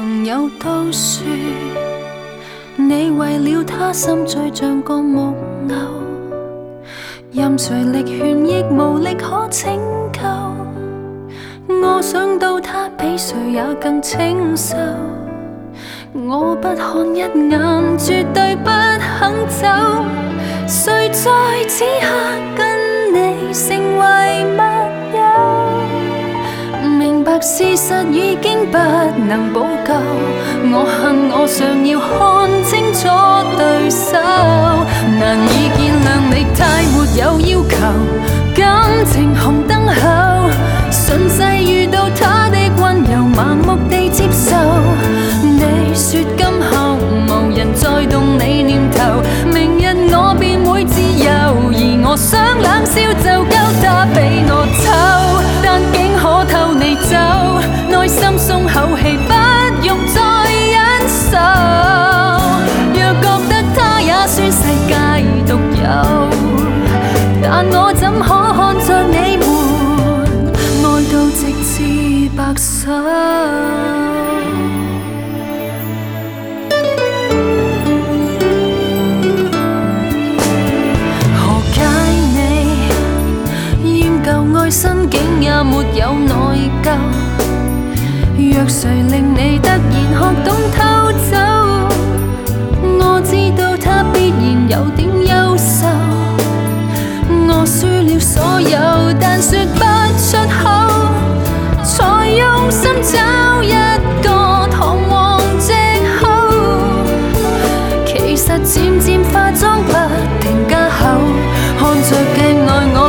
朋友都說，你為了他心醉像個木偶，任誰力勸亦無力可拯救。我想到他比誰也更清秀，我不看一眼，絕對不肯走。誰在此刻跟你成為密友？明白事實已經不能補救，我恨我尚要看清楚對手，難以見諒你太沒有要求，感情紅燈後，順勢遇到他的溫柔，盲目地接受。你說今後無人再動你念頭，明日我便會自由，而我想冷笑就夠他比我醜，但竟可偷你走，內心鬆口氣不用再忍受。若覺得他也算世界獨有，但我怎可看着你們愛到直至白首？愛身竟也沒有內疚，若誰令你突然學懂偷走，我知道他必然有點優秀，我輸了所有，但說不出口，才用心找一個堂皇藉口，其實漸漸化妝不停加厚，看着鏡愛我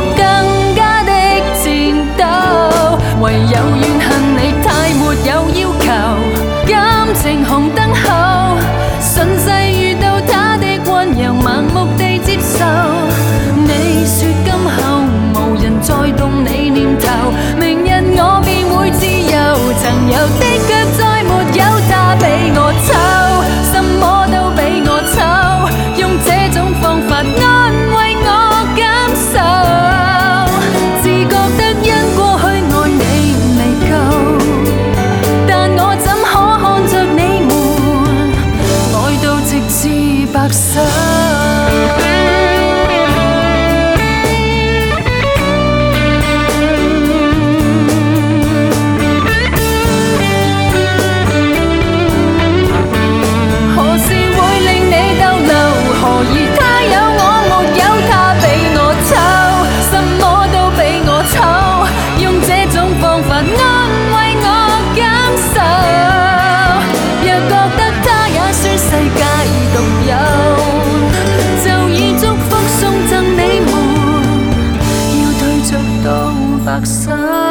唯有怨恨你太沒有要求，感情紅燈後，順勢遇到他的溫柔，盲目地接受。你說今後無人再動你念頭，明日我便會自由，曾有的腳再沒有他比我醜，什麼都比我醜，用這種方法安慰我感受，自覺得因過去愛你白首。何時會令你逗留？何以他有我沒有他比我醜，什麼都比我醜，用這種方法安慰我感受。若覺得他也算世界獨有，就以祝福送贈你們，要對着到白首。